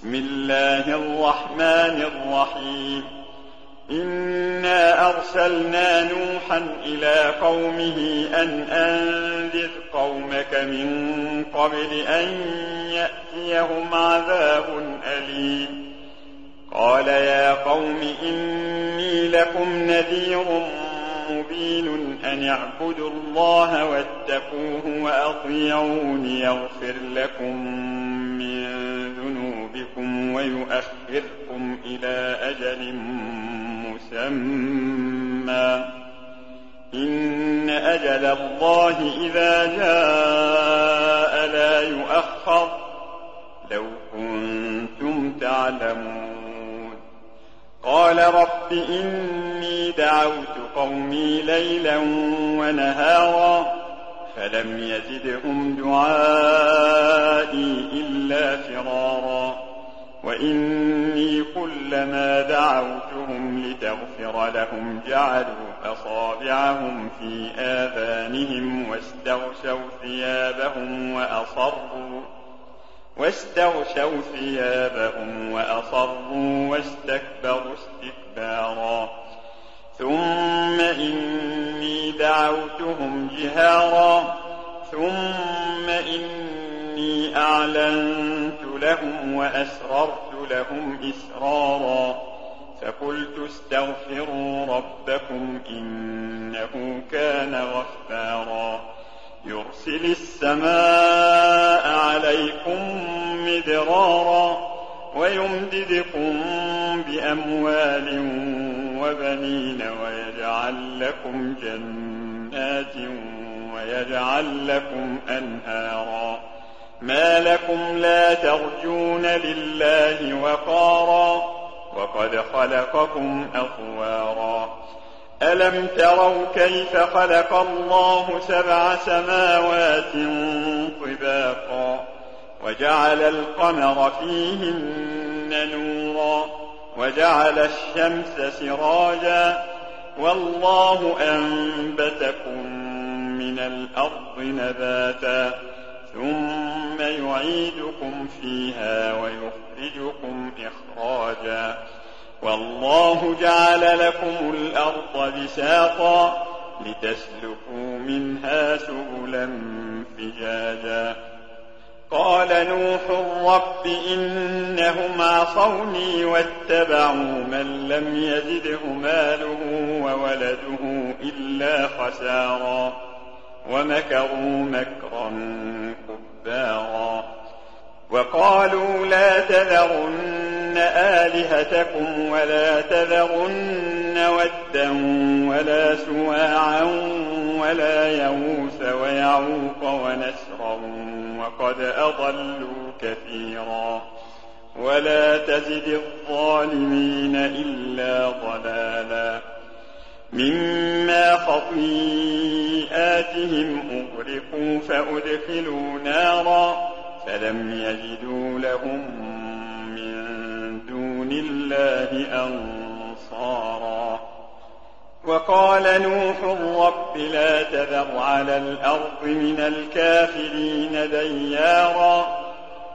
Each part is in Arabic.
بسم الله الرحمن الرحيم. إنا أرسلنا نوحا إلى قومه أن أنذر قومك من قبل أن يأتيهم عذاب أليم. قال يا قوم إني لكم نذير مبين أن اعبدوا الله واتقوه وأطيعون يغفر لكم من ذنوبكم ويؤخركم إلى أجل مسمى إن أجل الله إذا جاء لا يؤخر لو كنتم تعلمون. قال رب إني دعوت قومي ليلا ونهارا فلم يزدهم دعائي إلا فرارا وإني كلما دعوتهم لتغفر لهم جعلوا أصابعهم في آذانهم واستغشوا ثيابهم وأصروا واستكبروا استكبارا. ثم إني دعوتهم جهارا ثم إني أعلنت لهم وأسررت لهم إسرارا فقلت استغفروا ربكم إنه كان غفارا يرسل السماء عليكم مدرارا ويمددكم بأموال وبنين ويجعل لكم جنات ويجعل لكم أنهارا. ما لكم لا ترجون لله وقارا وقد خلقكم أطوارا. ألم تروا كيف خلق الله 7 سماوات طباقا وجعل القمر فيهن نورا وجعل الشمس سراجا والله أنبتكم من الأرض نباتا ثم يعيدكم فيها ويخرجكم إخراجا والله جعل لكم الأرض بساطا لتسلكوا منها سبلا فجاجا. قال نوح رب إنهم عصوني واتبعوا من لم يزده ماله وولده إلا خسارا ومكروا مكرا كبارا. وقالوا لا تذرن آلهتكم ولا تذرن ودا ولا سواعا ولا يغوث ويعوق ونسرا وقد أضلوا كثيرا ولا تزد الظالمين إلا ضلالا. مما خطيئاتهم أغرقوا فأدخلوا نارا فلم يجدوا لهم من دون الله أنصارا. وقال نوح رب لا تذر على الأرض من الكافرين ديارا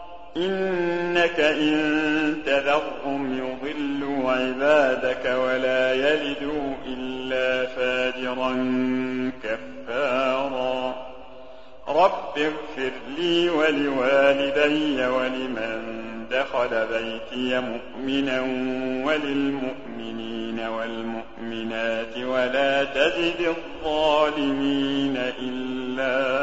إنك إن تذرهم يضلوا عبادك ولا يلدوا إلا فاجرا كفارا. رب اغفر لي ولوالدي ولمن دخل بيتي مؤمنا وللمؤمنين والمؤمنات ولا تزد الظالمين إلا